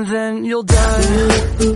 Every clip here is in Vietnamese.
and then you'll die.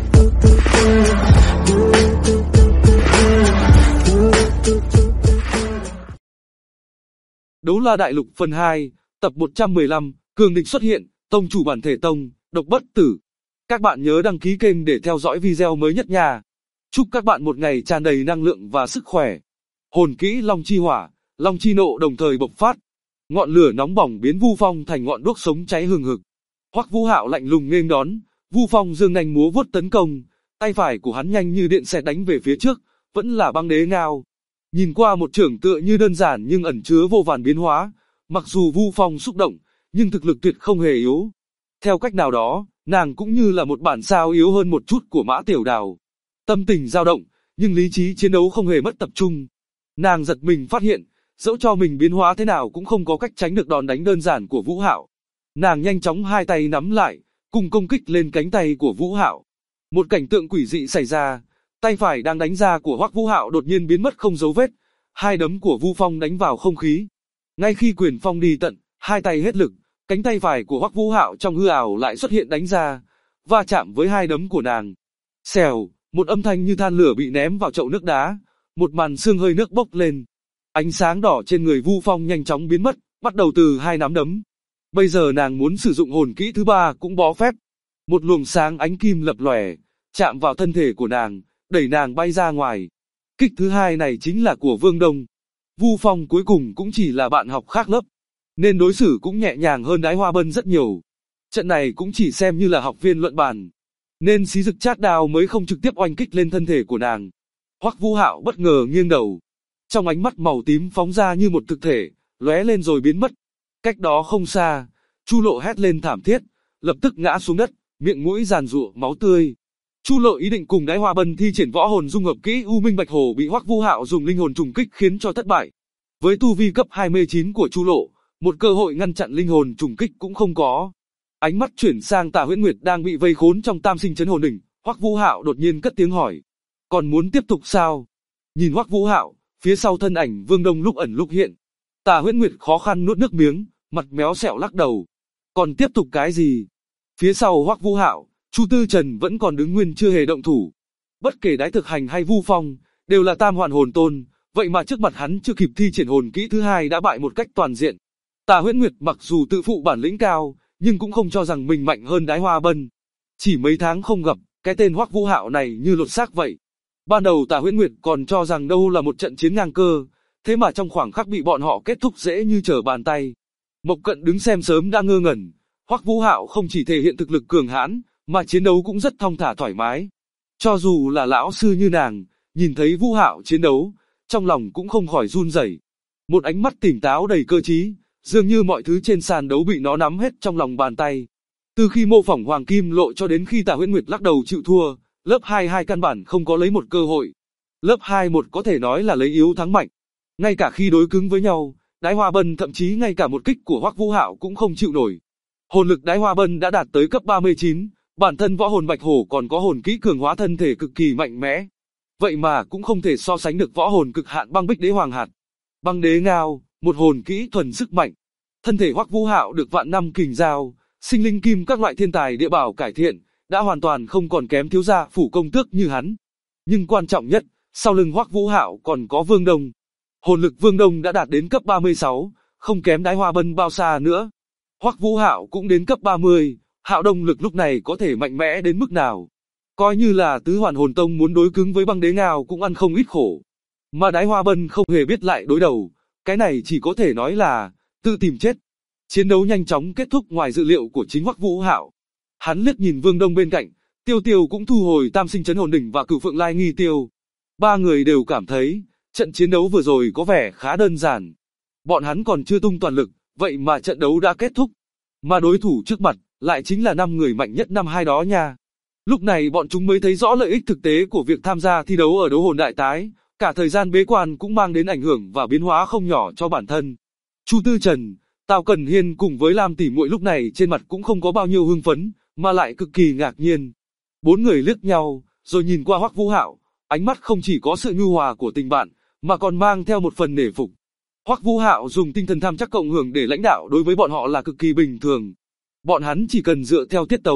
Đấu La Đại Lục phần 2, tập 115, cường địch xuất hiện, tông chủ bản thể tông, độc bất tử. Các bạn nhớ đăng ký kênh để theo dõi video mới nhất nha. Chúc các bạn một ngày tràn đầy năng lượng và sức khỏe. Hồn kỹ Long Chi Hỏa, Long Chi Nộ đồng thời bộc phát. Ngọn lửa nóng bỏng biến Vu Phong thành ngọn đuốc sống cháy hừng hực. Hoắc Vũ Hạo lạnh lùng nghênh đón, Vu Phong giương nanh múa vuốt tấn công, tay phải của hắn nhanh như điện xẹt đánh về phía trước, vẫn là băng đế ngao. Nhìn qua một chưởng tựa như đơn giản nhưng ẩn chứa vô vàn biến hóa, mặc dù Vu Phong xúc động, nhưng thực lực tuyệt không hề yếu. Theo cách nào đó, nàng cũng như là một bản sao yếu hơn một chút của Mã Tiểu Đào. Tâm tình dao động, nhưng lý trí chiến đấu không hề mất tập trung. Nàng giật mình phát hiện, dẫu cho mình biến hóa thế nào cũng không có cách tránh được đòn đánh đơn giản của Vũ Hạo. Nàng nhanh chóng hai tay nắm lại, cùng công kích lên cánh tay của Vũ Hạo. Một cảnh tượng quỷ dị xảy ra, tay phải đang đánh ra của Hoắc Vũ Hạo đột nhiên biến mất không dấu vết, hai đấm của Vu Phong đánh vào không khí. Ngay khi quyền phong đi tận, hai tay hết lực, cánh tay phải của Hoắc Vũ Hạo trong hư ảo lại xuất hiện đánh ra, va chạm với hai đấm của nàng. Xèo, một âm thanh như than lửa bị ném vào chậu nước đá, một màn sương hơi nước bốc lên. Ánh sáng đỏ trên người Vu Phong nhanh chóng biến mất, bắt đầu từ hai nắm đấm. Bây giờ nàng muốn sử dụng hồn kỹ thứ ba cũng bó phép. Một luồng sáng ánh kim lập lòe, chạm vào thân thể của nàng, đẩy nàng bay ra ngoài. Kích thứ hai này chính là của Vương Đông. Vu Phong cuối cùng cũng chỉ là bạn học khác lớp, nên đối xử cũng nhẹ nhàng hơn Đái Hoa Bân rất nhiều. Trận này cũng chỉ xem như là học viên luận bàn, nên xí dực chát đao mới không trực tiếp oanh kích lên thân thể của nàng. Hoắc Vũ Hạo bất ngờ nghiêng đầu, trong ánh mắt màu tím phóng ra như một thực thể, lóe lên rồi biến mất. Cách đó không xa, Chu Lộ hét lên thảm thiết, lập tức ngã xuống đất, miệng mũi giàn giụa máu tươi. Chu Lộ ý định cùng Đái Hoa Bân thi triển võ hồn dung hợp kỹ U Minh Bạch Hổ bị Hoắc Vũ Hạo dùng linh hồn trùng kích khiến cho thất bại. Với tu vi cấp 29 của Chu Lộ, một cơ hội ngăn chặn linh hồn trùng kích cũng không có. Ánh mắt chuyển sang Tà Huyễn Nguyệt đang bị vây khốn trong Tam Sinh Chấn Hồn Đỉnh, Hoắc Vũ Hạo đột nhiên cất tiếng hỏi: "Còn muốn tiếp tục sao?" Nhìn Hoắc Vũ Hạo, phía sau thân ảnh Vương Đông lúc ẩn lúc hiện. Tà Huyễn Nguyệt khó khăn nuốt nước miếng, mặt méo sẹo lắc đầu: "Còn tiếp tục cái gì?" Phía sau Hoắc Vũ Hạo, Chu Tư Trần vẫn còn đứng nguyên chưa hề động thủ. Bất kể Đái Thực Hành hay Vu Phong, đều là tam hoàn hồn tôn, vậy mà trước mặt hắn chưa kịp thi triển hồn kỹ thứ hai đã bại một cách toàn diện. Tà Huyễn Nguyệt mặc dù tự phụ bản lĩnh cao, nhưng cũng không cho rằng mình mạnh hơn Đái Hoa Bân. Chỉ mấy tháng không gặp, cái tên Hoắc Vũ Hạo này như lột xác vậy. Ban đầu Tà Huyễn Nguyệt còn cho rằng đâu là một trận chiến ngang cơ, thế mà trong khoảng khắc bị bọn họ kết thúc dễ như trở bàn tay. Mộc Cận đứng xem sớm đã ngơ ngẩn. Hoắc Vũ Hạo không chỉ thể hiện thực lực cường hãn, mà chiến đấu cũng rất thong thả thoải mái. Cho dù là lão sư như nàng, nhìn thấy Vũ Hạo chiến đấu, trong lòng cũng không khỏi run rẩy. Một ánh mắt tỉnh táo đầy cơ trí, dường như mọi thứ trên sàn đấu bị nó nắm hết trong lòng bàn tay. Từ khi mô phỏng Hoàng Kim Lộ cho đến khi Tà Huyễn Nguyệt lắc đầu chịu thua, lớp 22 căn bản không có lấy một cơ hội. Lớp 21 có thể nói là lấy yếu thắng mạnh. Ngay cả khi đối cứng với nhau, Đái Hoa Bân thậm chí ngay cả một kích của Hoắc Vũ Hạo cũng không chịu nổi. Hồn lực Đái Hoa Bân đã đạt tới cấp 39, bản thân võ hồn Bạch Hổ còn có hồn kỹ cường hóa thân thể cực kỳ mạnh mẽ. Vậy mà cũng không thể so sánh được võ hồn cực hạn Băng Bích Đế Hoàng Hạt. Băng Đế Ngao, một hồn kỹ thuần sức mạnh. Thân thể Hoắc Vũ Hạo được vạn năm kình dao, sinh linh kim các loại thiên tài địa bảo cải thiện, đã hoàn toàn không còn kém thiếu gia Phủ Công Tước như hắn. Nhưng quan trọng nhất, sau lưng Hoắc Vũ Hạo còn có Vương Đông. Hồn lực Vương Đông đã đạt đến cấp 36, không kém Đái Hoa Bân bao xa nữa. Hoắc Vũ Hạo cũng đến cấp 30, Hạo Đông lực lúc này có thể mạnh mẽ đến mức nào? Coi như là tứ hoàn hồn tông muốn đối cứng với Băng Đế Ngao cũng ăn không ít khổ. Mà Đái Hoa Bân không hề biết lại đối đầu, cái này chỉ có thể nói là tự tìm chết. Chiến đấu nhanh chóng kết thúc ngoài dự liệu của chính Hoắc Vũ Hạo. Hắn liếc nhìn Vương Đông bên cạnh, Tiêu Tiêu cũng thu hồi Tam Sinh Chấn Hồn Đỉnh và Cửu Phượng Lai Nghi Tiêu. Ba người đều cảm thấy, trận chiến đấu vừa rồi có vẻ khá đơn giản. Bọn hắn còn chưa tung toàn lực, vậy mà trận đấu đã kết thúc. Mà đối thủ trước mặt, lại chính là 5 người mạnh nhất năm hai đó nha. Lúc này bọn chúng mới thấy rõ lợi ích thực tế của việc tham gia thi đấu ở đấu hồn đại tái, cả thời gian bế quan cũng mang đến ảnh hưởng và biến hóa không nhỏ cho bản thân. Chu Tư Trần, Tào Cẩn Hiên cùng với Lam tỷ muội lúc này trên mặt cũng không có bao nhiêu hưng phấn, mà lại cực kỳ ngạc nhiên. Bốn người liếc nhau, rồi nhìn qua Hoắc Vũ Hạo, ánh mắt không chỉ có sự nhu hòa của tình bạn, mà còn mang theo một phần nể phục. Hoắc Vũ Hạo dùng tinh thần tham chắc cộng hưởng để lãnh đạo đối với bọn họ là cực kỳ bình thường. Bọn hắn chỉ cần dựa theo tiết tấu,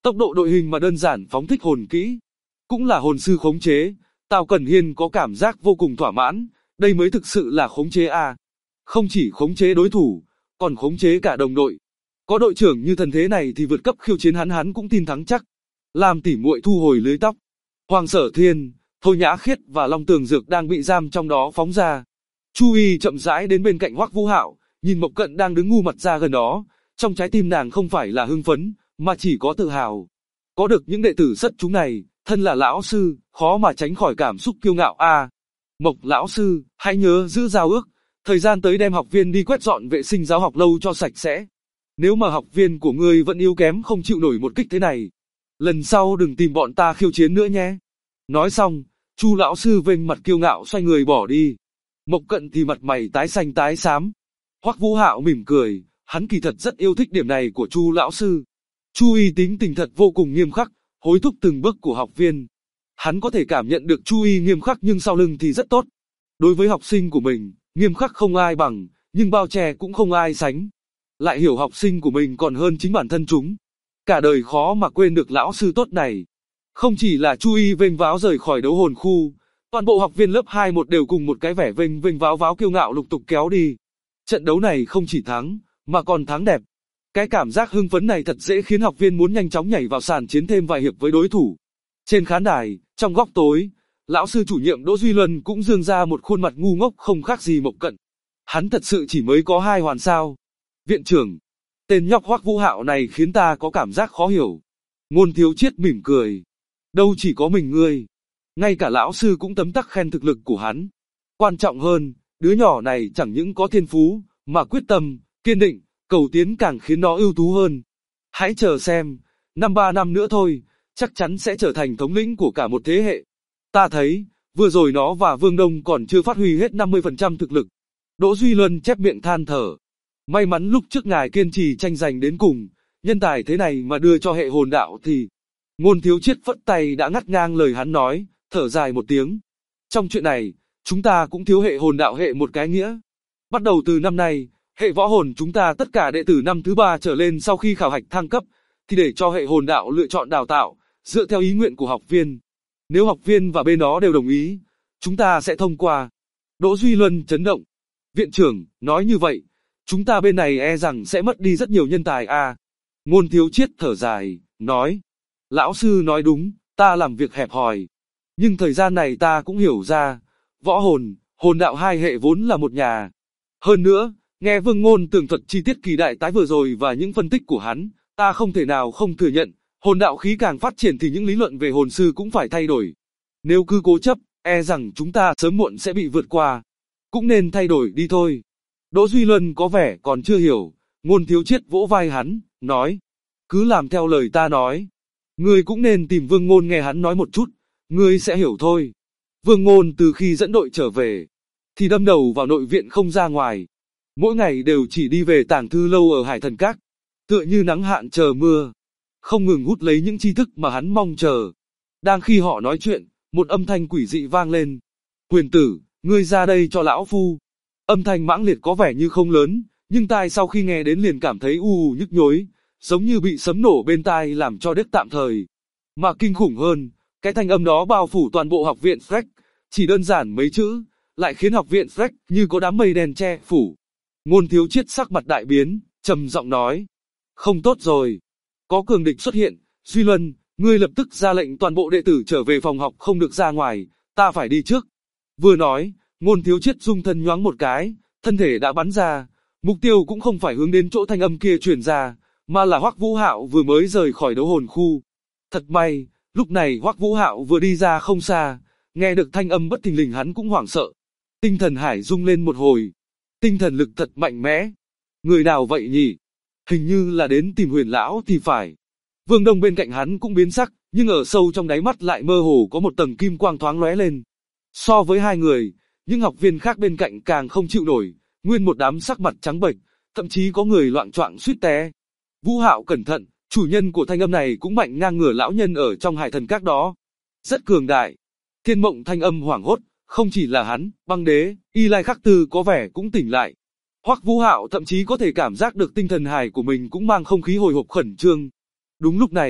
Tốc độ đội hình mà đơn giản phóng thích hồn kỹ, cũng là hồn sư khống chế. Tào Cẩn Hiên có cảm giác vô cùng thỏa mãn, đây mới thực sự là khống chế a. Không chỉ khống chế đối thủ, còn khống chế cả đồng đội. Có đội trưởng như thần thế này thì vượt cấp khiêu chiến hắn cũng tin thắng chắc. Làm tỉ muội thu hồi lưới tóc. Hoàng Sở Thiên, Thôi Nhã Khiết và Long Tường Dược đang bị giam trong đó phóng ra. Chu Y chậm rãi đến bên cạnh Hoắc Vũ Hạo, nhìn Mộc Cận đang đứng ngu mặt ra gần đó, trong trái tim nàng không phải là hưng phấn, mà chỉ có tự hào. Có được những đệ tử xuất chúng này, thân là lão sư, khó mà tránh khỏi cảm xúc kiêu ngạo a. Mộc lão sư, hãy nhớ giữ giao ước, thời gian tới đem học viên đi quét dọn vệ sinh giáo học lâu cho sạch sẽ. Nếu mà học viên của ngươi vẫn yếu kém không chịu nổi một kích thế này, lần sau đừng tìm bọn ta khiêu chiến nữa nhé. Nói xong, Chu lão sư vênh mặt kiêu ngạo xoay người bỏ đi. Mộc Cận thì mặt mày tái xanh tái xám. Hoắc Vũ Hạo mỉm cười, hắn kỳ thật rất yêu thích điểm này của Chu lão sư. Chu Y tính tình thật vô cùng nghiêm khắc, hối thúc từng bước của học viên. Hắn có thể cảm nhận được Chu Y nghiêm khắc nhưng sau lưng thì rất tốt. Đối với học sinh của mình, nghiêm khắc không ai bằng, nhưng bao che cũng không ai sánh. Lại hiểu học sinh của mình còn hơn chính bản thân chúng. Cả đời khó mà quên được lão sư tốt này. Không chỉ là Chu Y vênh váo rời khỏi đấu hồn khu, toàn bộ học viên lớp 21 đều cùng một cái vẻ vênh vênh váo váo kiêu ngạo lục tục kéo đi. Trận đấu này không chỉ thắng, mà còn thắng đẹp. Cái cảm giác hưng phấn này thật dễ khiến học viên muốn nhanh chóng nhảy vào sàn chiến thêm vài hiệp với đối thủ. Trên khán đài, trong góc tối, lão sư chủ nhiệm Đỗ Duy Luân cũng dương ra một khuôn mặt ngu ngốc không khác gì Mộc Cận. Hắn thật sự chỉ mới có 2 hoàn sao. Viện trưởng, tên nhóc Hoắc Vũ Hạo này khiến ta có cảm giác khó hiểu. Ngôn Thiếu Chiết mỉm cười. Đâu chỉ có mình ngươi. Ngay cả lão sư cũng tấm tắc khen thực lực của hắn. Quan trọng hơn, đứa nhỏ này chẳng những có thiên phú, mà quyết tâm, kiên định, cầu tiến càng khiến nó ưu tú hơn. Hãy chờ xem, 3 năm nữa thôi, chắc chắn sẽ trở thành thống lĩnh của cả một thế hệ. Ta thấy, vừa rồi nó và Vương Đông còn chưa phát huy hết 50% thực lực. Đỗ Duy Luân chép miệng than thở. May mắn lúc trước ngài kiên trì tranh giành đến cùng, nhân tài thế này mà đưa cho hệ hồn đạo thì... Ngôn Thiếu Chiết phất tay đã ngắt ngang lời hắn nói, thở dài một tiếng. Trong chuyện này, chúng ta cũng thiếu hệ hồn đạo hệ một cái nghĩa. Bắt đầu từ năm nay, hệ võ hồn chúng ta tất cả đệ tử năm thứ 3 trở lên sau khi khảo hạch thăng cấp, thì để cho hệ hồn đạo lựa chọn đào tạo, dựa theo ý nguyện của học viên. Nếu học viên và bên đó đều đồng ý, chúng ta sẽ thông qua. Đỗ Duy Luân chấn động. Viện trưởng, nói như vậy, chúng ta bên này e rằng sẽ mất đi rất nhiều nhân tài à. Ngôn Thiếu Chiết thở dài, nói. Lão sư nói đúng, ta làm việc hẹp hòi. Nhưng thời gian này ta cũng hiểu ra, võ hồn, hồn đạo hai hệ vốn là một nhà. Hơn nữa, nghe Vương Ngôn tường thuật chi tiết kỳ đại tái vừa rồi và những phân tích của hắn, ta không thể nào không thừa nhận, hồn đạo khí càng phát triển thì những lý luận về hồn sư cũng phải thay đổi. Nếu cứ cố chấp, e rằng chúng ta sớm muộn sẽ bị vượt qua. Cũng nên thay đổi đi thôi. Đỗ Duy Luân có vẻ còn chưa hiểu, Ngôn Thiếu Chiết vỗ vai hắn, nói. Cứ làm theo lời ta nói. Ngươi cũng nên tìm Vương Ngôn nghe hắn nói một chút, ngươi sẽ hiểu thôi. Vương Ngôn từ khi dẫn đội trở về, thì đâm đầu vào nội viện không ra ngoài. Mỗi ngày đều chỉ đi về tàng thư lâu ở Hải Thần Các, tựa như nắng hạn chờ mưa, không ngừng hút lấy những tri thức mà hắn mong chờ. Đang khi họ nói chuyện, một âm thanh quỷ dị vang lên. Huyền tử, ngươi ra đây cho lão phu. Âm thanh mãng liệt có vẻ như không lớn, nhưng tai sau khi nghe đến liền cảm thấy nhức nhối, giống như bị sấm nổ bên tai làm cho đứt tạm thời. Mà kinh khủng hơn, cái thanh âm đó bao phủ toàn bộ học viện Freck, chỉ đơn giản mấy chữ, lại khiến học viện Freck như có đám mây đen che phủ. Ngôn Thiếu Chiết sắc mặt đại biến, trầm giọng nói. Không tốt rồi. Có cường địch xuất hiện, Duy Luân, ngươi lập tức ra lệnh toàn bộ đệ tử trở về phòng học không được ra ngoài, ta phải đi trước. Vừa nói, Ngôn Thiếu Chiết dung thân nhoáng một cái, thân thể đã bắn ra, mục tiêu cũng không phải hướng đến chỗ thanh âm kia truyền ra, mà là Hoắc Vũ Hạo vừa mới rời khỏi đấu hồn khu. Thật may, lúc này Hoắc Vũ Hạo vừa đi ra không xa, nghe được thanh âm bất thình lình hắn cũng hoảng sợ. Tinh thần hải rung lên một hồi. Tinh thần lực thật mạnh mẽ. Người nào vậy nhỉ? Hình như là đến tìm Huyền lão thì phải. Vương Đông bên cạnh hắn cũng biến sắc, nhưng ở sâu trong đáy mắt lại mơ hồ có một tầng kim quang thoáng lóe lên. So với hai người, những học viên khác bên cạnh càng không chịu nổi, nguyên một đám sắc mặt trắng bệch, thậm chí có người loạng choạng suýt té. Vũ Hạo cẩn thận, chủ nhân của thanh âm này cũng mạnh ngang ngửa lão nhân ở trong Hải Thần Các đó. Rất cường đại. Thiên Mộng thanh âm hoảng hốt, không chỉ là hắn, Băng Đế, Y Lai Khắc Tư có vẻ cũng tỉnh lại. Hoắc Vũ Hạo thậm chí có thể cảm giác được tinh thần hải của mình cũng mang không khí hồi hộp khẩn trương. Đúng lúc này,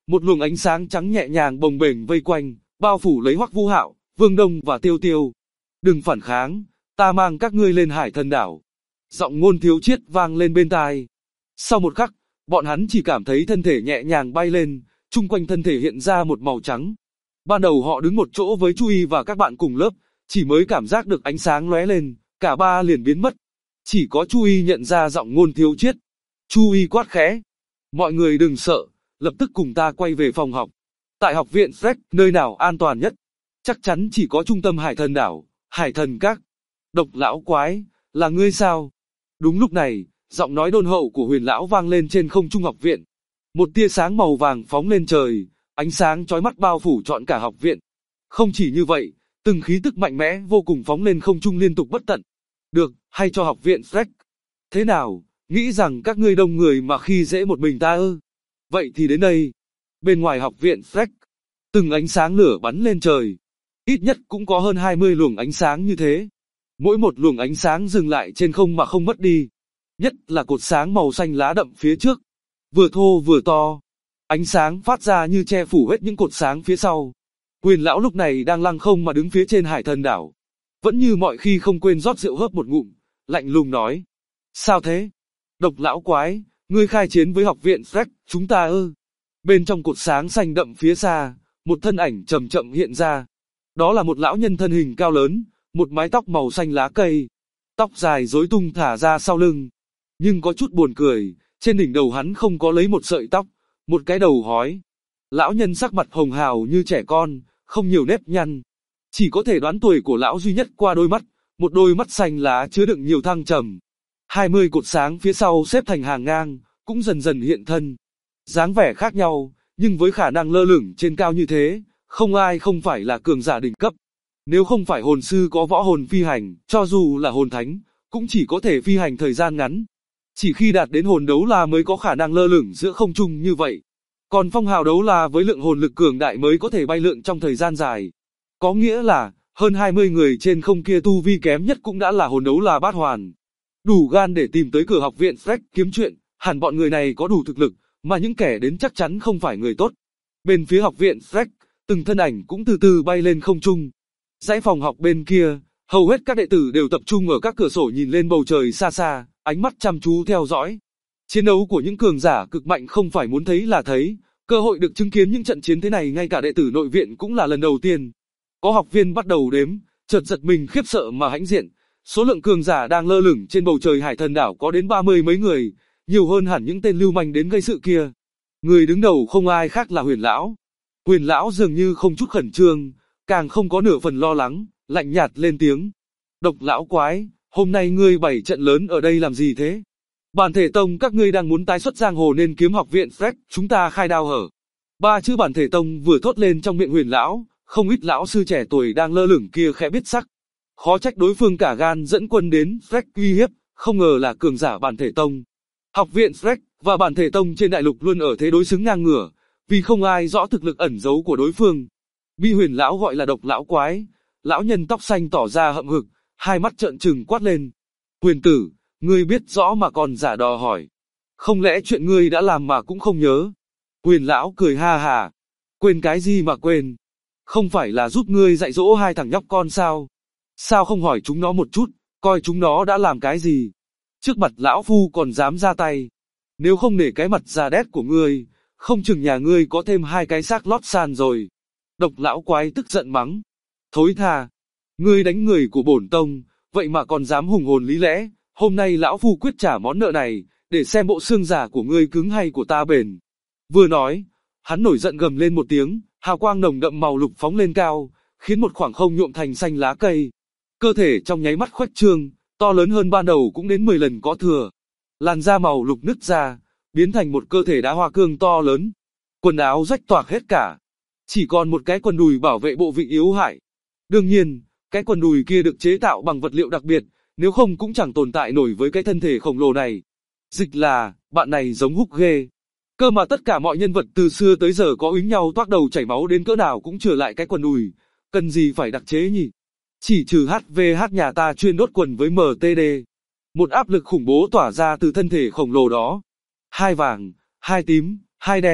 Một luồng ánh sáng trắng nhẹ nhàng bồng bềnh vây quanh, bao phủ lấy Hoắc Vũ Hạo, Vương Đông và Tiêu Tiêu. Đừng phản kháng, ta mang các ngươi lên Hải Thần Đảo. Giọng Ngôn Thiếu Chiết vang lên bên tai. Sau một khắc, bọn hắn chỉ cảm thấy thân thể nhẹ nhàng bay lên, chung quanh thân thể hiện ra một màu trắng. Ban đầu họ đứng một chỗ với Chu Y và các bạn cùng lớp, chỉ mới cảm giác được ánh sáng lóe lên, cả ba liền biến mất. Chỉ có Chu Y nhận ra giọng Ngôn Thiếu Chiết. Chu Y quát khẽ. Mọi người đừng sợ, lập tức cùng ta quay về phòng học. Tại học viện Freck, nơi nào an toàn nhất? Chắc chắn chỉ có trung tâm Hải Thần Đảo, Hải Thần Các. Độc lão quái, là ngươi sao? Đúng lúc này, giọng nói đôn hậu của Huyền lão vang lên trên không trung học viện. Một tia sáng màu vàng phóng lên trời, ánh sáng chói mắt bao phủ trọn cả học viện. Không chỉ như vậy, từng khí tức mạnh mẽ vô cùng phóng lên không trung liên tục bất tận. Được, hay cho học viện Freck. Thế nào, nghĩ rằng các ngươi đông người mà khi dễ một mình ta ư? Vậy thì đến đây. Bên ngoài học viện Freck, từng ánh sáng lửa bắn lên trời. Ít nhất cũng có hơn 20 luồng ánh sáng như thế. Mỗi một luồng ánh sáng dừng lại trên không mà không mất đi. Nhất là cột sáng màu xanh lá đậm phía trước. Vừa thô vừa to. Ánh sáng phát ra như che phủ hết những cột sáng phía sau. Huyền lão lúc này đang lăng không mà đứng phía trên Hải Thần Đảo. Vẫn như mọi khi không quên rót rượu hớp một ngụm, lạnh lùng nói. Sao thế? Độc lão quái, ngươi khai chiến với học viện Freck, chúng ta ư? Bên trong cột sáng xanh đậm phía xa, một thân ảnh chậm chậm hiện ra. Đó là một lão nhân thân hình cao lớn, một mái tóc màu xanh lá cây. Tóc dài rối tung thả ra sau lưng. Nhưng có chút buồn cười, trên đỉnh đầu hắn không có lấy một sợi tóc, một cái đầu hói. Lão nhân sắc mặt hồng hào như trẻ con, không nhiều nếp nhăn. Chỉ có thể đoán tuổi của lão duy nhất qua đôi mắt, một đôi mắt xanh lá chứa đựng nhiều thăng trầm. 20 cột sáng phía sau xếp thành hàng ngang, cũng dần dần hiện thân. Dáng vẻ khác nhau, nhưng với khả năng lơ lửng trên cao như thế, không ai không phải là cường giả đỉnh cấp. Nếu không phải hồn sư có võ hồn phi hành, cho dù là hồn thánh, cũng chỉ có thể phi hành thời gian ngắn. Chỉ khi đạt đến hồn đấu la mới có khả năng lơ lửng giữa không trung như vậy. Còn phong hào đấu la với lượng hồn lực cường đại mới có thể bay lượn trong thời gian dài. Có nghĩa là, hơn 20 người trên không kia tu vi kém nhất cũng đã là hồn đấu la bát hoàn. Đủ gan để tìm tới cửa học viện Freck kiếm chuyện, hẳn bọn người này có đủ thực lực, mà những kẻ đến chắc chắn không phải người tốt. Bên phía học viện Freck, từng thân ảnh cũng từ từ bay lên không trung. Dãy phòng học bên kia, hầu hết các đệ tử đều tập trung ở các cửa sổ nhìn lên bầu trời xa xa, ánh mắt chăm chú theo dõi. Chiến đấu của những cường giả cực mạnh không phải muốn thấy là thấy, cơ hội được chứng kiến những trận chiến thế này ngay cả đệ tử nội viện cũng là lần đầu tiên. Có học viên bắt đầu đếm, chợt giật mình khiếp sợ mà hãnh diện. Số lượng cường giả đang lơ lửng trên bầu trời Hải Thần Đảo có đến 30 mấy người, nhiều hơn hẳn những tên lưu manh đến gây sự kia. Người đứng đầu không ai khác là Huyền lão. Huyền lão dường như không chút khẩn trương, càng không có nửa phần lo lắng, lạnh nhạt lên tiếng. Độc lão quái, hôm nay ngươi bày trận lớn ở đây làm gì thế? Bản thể tông các ngươi đang muốn tái xuất giang hồ nên kiếm học viện Freck, chúng ta khai đao hở. Ba chữ bản thể tông vừa thốt lên trong miệng Huyền lão, không ít lão sư trẻ tuổi đang lơ lửng kia khẽ biết sắc. Khó trách đối phương cả gan dẫn quân đến Freck uy hiếp, không ngờ là cường giả bản thể tông. Học viện Freck và bản thể tông trên đại lục luôn ở thế đối xứng ngang ngửa, vì không ai rõ thực lực ẩn giấu của đối phương. Bị Huyền lão gọi là độc lão quái, lão nhân tóc xanh tỏ ra hậm hực, hai mắt trợn trừng quát lên. Huyền tử, ngươi biết rõ mà còn giả đò hỏi. Không lẽ chuyện ngươi đã làm mà cũng không nhớ? Huyền lão cười ha hà. Quên cái gì mà quên? Không phải là giúp ngươi dạy dỗ hai thằng nhóc con sao? Sao không hỏi chúng nó một chút, coi chúng nó đã làm cái gì? Trước mặt lão phu còn dám ra tay. Nếu không nể cái mặt già đét của ngươi, không chừng nhà ngươi có thêm hai cái xác lót sàn rồi. Độc lão quái tức giận mắng. Thối tha, ngươi đánh người của bổn tông, vậy mà còn dám hùng hồn lý lẽ, hôm nay lão phu quyết trả món nợ này, để xem bộ xương giả của ngươi cứng hay của ta bền. Vừa nói, hắn nổi giận gầm lên một tiếng, hào quang nồng đậm màu lục phóng lên cao, khiến một khoảng không nhuộm thành xanh lá cây. Cơ thể trong nháy mắt khuếch trương, to lớn hơn ban đầu cũng đến 10 lần có thừa. Làn da màu lục nứt ra, biến thành một cơ thể đá hoa cương to lớn. Quần áo rách toạc hết cả. Chỉ còn một cái quần đùi bảo vệ bộ vị yếu hại. Đương nhiên, cái quần đùi kia được chế tạo bằng vật liệu đặc biệt, nếu không cũng chẳng tồn tại nổi với cái thân thể khổng lồ này. Dịch là, bạn này giống Húc ghê. Cơ mà tất cả mọi nhân vật từ xưa tới giờ có úy nhau toác đầu chảy máu đến cỡ nào cũng trở lại cái quần đùi. Cần gì phải đặc chế nhỉ? Chỉ trừ HVH nhà ta chuyên đốt quần với MTD. Một áp lực khủng bố tỏa ra từ thân thể khổng lồ đó. Hai vàng, hai tím, hai đen,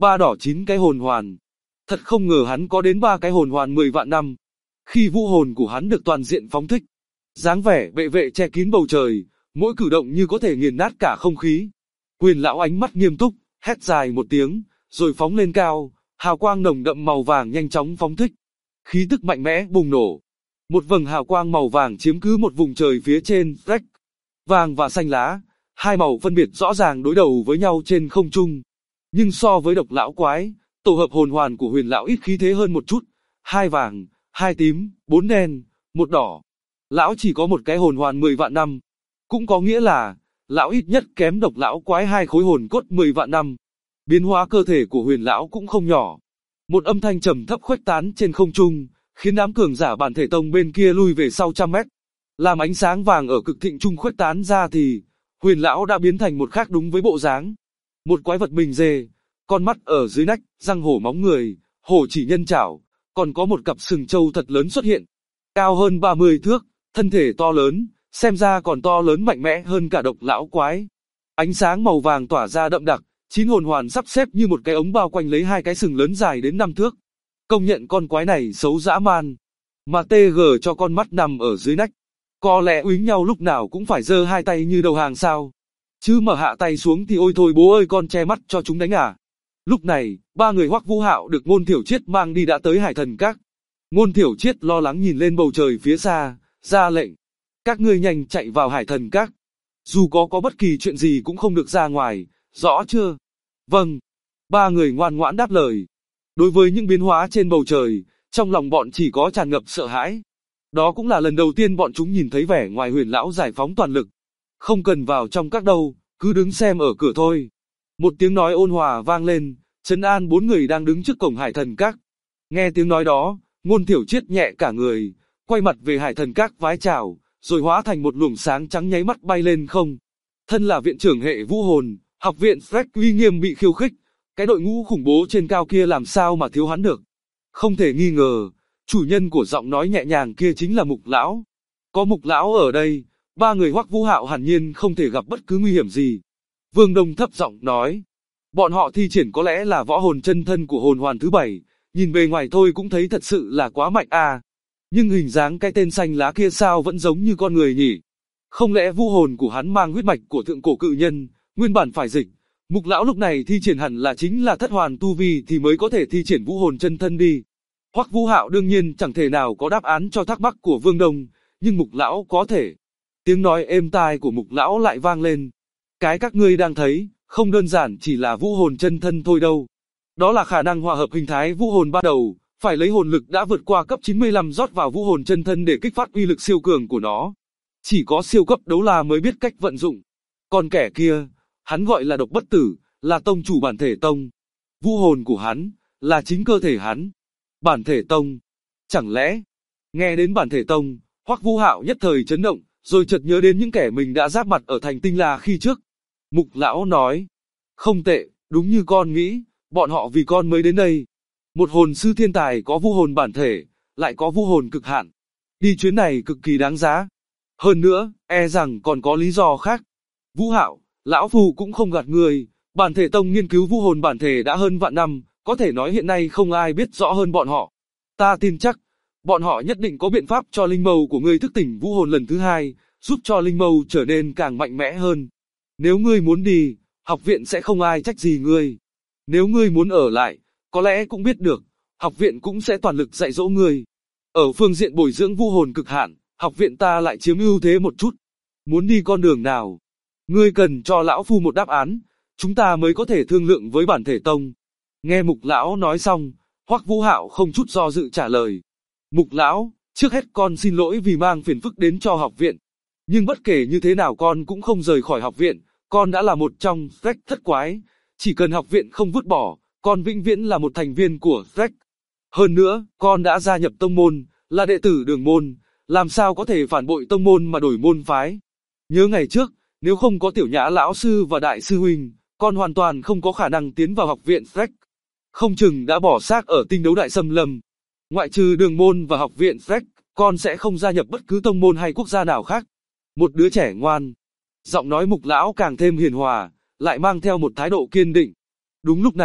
ba đỏ 9 cái hồn hoàn. Thật không ngờ hắn có đến 3 cái hồn hoàn 10 vạn năm. Khi vũ hồn của hắn được toàn diện phóng thích, dáng vẻ bệ vệ che kín bầu trời, mỗi cử động như có thể nghiền nát cả không khí. Huyền lão ánh mắt nghiêm túc, hét dài một tiếng, rồi phóng lên cao, hào quang nồng đậm màu vàng nhanh chóng phóng thích. Khí tức mạnh mẽ bùng nổ. Một vầng hào quang màu vàng chiếm cứ một vùng trời phía trên, rách. Vàng và xanh lá, hai màu phân biệt rõ ràng đối đầu với nhau trên không trung. Nhưng so với độc lão quái, tổ hợp hồn hoàn của huyền lão ít khí thế hơn một chút. 2 vàng, 2 tím, 4 đen, 1 đỏ. Lão chỉ có một cái hồn hoàn 10 vạn năm. Cũng có nghĩa là, lão ít nhất kém độc lão quái 2 khối hồn cốt 10 vạn năm. Biến hóa cơ thể của huyền lão cũng không nhỏ. Một âm thanh trầm thấp khuếch tán trên không trung, khiến đám cường giả bản thể tông bên kia lui về sau trăm mét. Làm ánh sáng vàng ở cực thịnh trung khuếch tán ra thì, huyền lão đã biến thành một khác đúng với bộ dáng. Một quái vật mình dê, con mắt ở dưới nách, răng hổ móng người, hổ chỉ nhân chảo, còn có một cặp sừng trâu thật lớn xuất hiện. Cao hơn 30 thước, thân thể to lớn, xem ra còn to lớn mạnh mẽ hơn cả độc lão quái. Ánh sáng màu vàng tỏa ra đậm đặc, 9 hồn hoàn sắp xếp như một cái ống bao quanh lấy 2 cái sừng lớn dài đến 5 thước. Công nhận con quái này xấu dã man. Mà TG cho con mắt nằm ở dưới nách. Có lẽ úy nhau lúc nào cũng phải giơ 2 tay như đầu hàng sao. Chứ mà hạ tay xuống thì ôi thôi bố ơi con che mắt cho chúng đánh à. Lúc này, 3 người Hoắc Vũ Hạo được Ngôn Thiểu Triết mang đi đã tới Hải Thần Các. Ngôn Thiểu Triết lo lắng nhìn lên bầu trời phía xa, ra lệnh. Các ngươi nhanh chạy vào Hải Thần Các. Dù có bất kỳ chuyện gì cũng không được ra ngoài, rõ chưa? Vâng. 3 người ngoan ngoãn đáp lời. Đối với những biến hóa trên bầu trời, trong lòng bọn chỉ có tràn ngập sợ hãi. Đó cũng là lần đầu tiên bọn chúng nhìn thấy vẻ ngoài huyền lão giải phóng toàn lực. Không cần vào trong các đâu, cứ đứng xem ở cửa thôi. Một tiếng nói ôn hòa vang lên, trấn an 4 người đang đứng trước cổng Hải Thần Các. Nghe tiếng nói đó, Ngôn Thiểu Triết nhẹ cả người, quay mặt về Hải Thần Các vái chào, rồi hóa thành một luồng sáng trắng nháy mắt bay lên không. Thân là viện trưởng hệ vũ hồn, học viện Freck uy nghiêm bị khiêu khích, cái đội ngũ khủng bố trên cao kia làm sao mà thiếu hắn được. Không thể nghi ngờ, chủ nhân của giọng nói nhẹ nhàng kia chính là Mục lão. Có Mục lão ở đây, 3 người Hoắc Vũ Hạo hẳn nhiên không thể gặp bất cứ nguy hiểm gì. Vương Đông thấp giọng nói, bọn họ thi triển có lẽ là võ hồn chân thân của hồn hoàn thứ 7, nhìn bề ngoài thôi cũng thấy thật sự là quá mạnh à. Nhưng hình dáng cái tên xanh lá kia sao vẫn giống như con người nhỉ? Không lẽ vũ hồn của hắn mang huyết mạch của thượng cổ cự nhân, nguyên bản phải dịch. Mục lão lúc này thi triển hẳn là chính là thất hoàn tu vi thì mới có thể thi triển vũ hồn chân thân đi. Hoắc Vũ Hạo đương nhiên chẳng thể nào có đáp án cho thắc mắc của Vương Đông, nhưng Mục lão có thể. Tiếng nói êm tai của Mục lão lại vang lên. Cái các ngươi đang thấy, không đơn giản chỉ là vũ hồn chân thân thôi đâu. Đó là khả năng hòa hợp hình thái vũ hồn ban đầu, phải lấy hồn lực đã vượt qua cấp 95 rót vào vũ hồn chân thân để kích phát uy lực siêu cường của nó. Chỉ có siêu cấp đấu la mới biết cách vận dụng. Còn kẻ kia, hắn gọi là Độc Bất Tử, là tông chủ bản thể tông. Vũ hồn của hắn, là chính cơ thể hắn. Bản thể tông. Chẳng lẽ, nghe đến bản thể tông, Hoắc Vũ Hạo nhất thời chấn động, rồi chợt nhớ đến những kẻ mình đã giáp mặt ở thành Tinh La khi trước. Mục lão nói, không tệ, đúng như con nghĩ, bọn họ vì con mới đến đây. Một hồn sư thiên tài có vũ hồn bản thể, lại có vũ hồn cực hạn. Đi chuyến này cực kỳ đáng giá. Hơn nữa, e rằng còn có lý do khác. Vũ Hạo, lão phu cũng không gạt người, bản thể tông nghiên cứu vũ hồn bản thể đã hơn vạn năm, có thể nói hiện nay không ai biết rõ hơn bọn họ. Ta tin chắc, bọn họ nhất định có biện pháp cho linh mâu của ngươi thức tỉnh vũ hồn lần thứ 2, giúp cho linh mâu trở nên càng mạnh mẽ hơn. Nếu ngươi muốn đi, học viện sẽ không ai trách gì ngươi. Nếu ngươi muốn ở lại, có lẽ cũng biết được, học viện cũng sẽ toàn lực dạy dỗ ngươi. Ở phương diện bồi dưỡng vũ hồn cực hạn, học viện ta lại chiếm ưu thế một chút. Muốn đi con đường nào? Ngươi cần cho lão phu một đáp án, chúng ta mới có thể thương lượng với bản thể tông. Nghe Mục lão nói xong, Hoắc Vũ Hạo không chút do dự trả lời. Mục lão, trước hết con xin lỗi vì mang phiền phức đến cho học viện. Nhưng bất kể như thế nào con cũng không rời khỏi học viện, con đã là một trong Freck thất quái. Chỉ cần học viện không vứt bỏ, con vĩnh viễn là một thành viên của Freck. Hơn nữa, con đã gia nhập tông môn, là đệ tử Đường môn, làm sao có thể phản bội tông môn mà đổi môn phái. Nhớ ngày trước, nếu không có Tiểu Nhã lão sư và đại sư huynh, con hoàn toàn không có khả năng tiến vào học viện Freck. Không chừng đã bỏ xác ở tinh đấu đại xâm lâm. Ngoại trừ Đường môn và học viện Freck, con sẽ không gia nhập bất cứ tông môn hay quốc gia nào khác. Một đứa trẻ ngoan. Giọng nói Mục lão càng thêm hiền hòa, lại mang theo một thái độ kiên định. Đúng lúc này,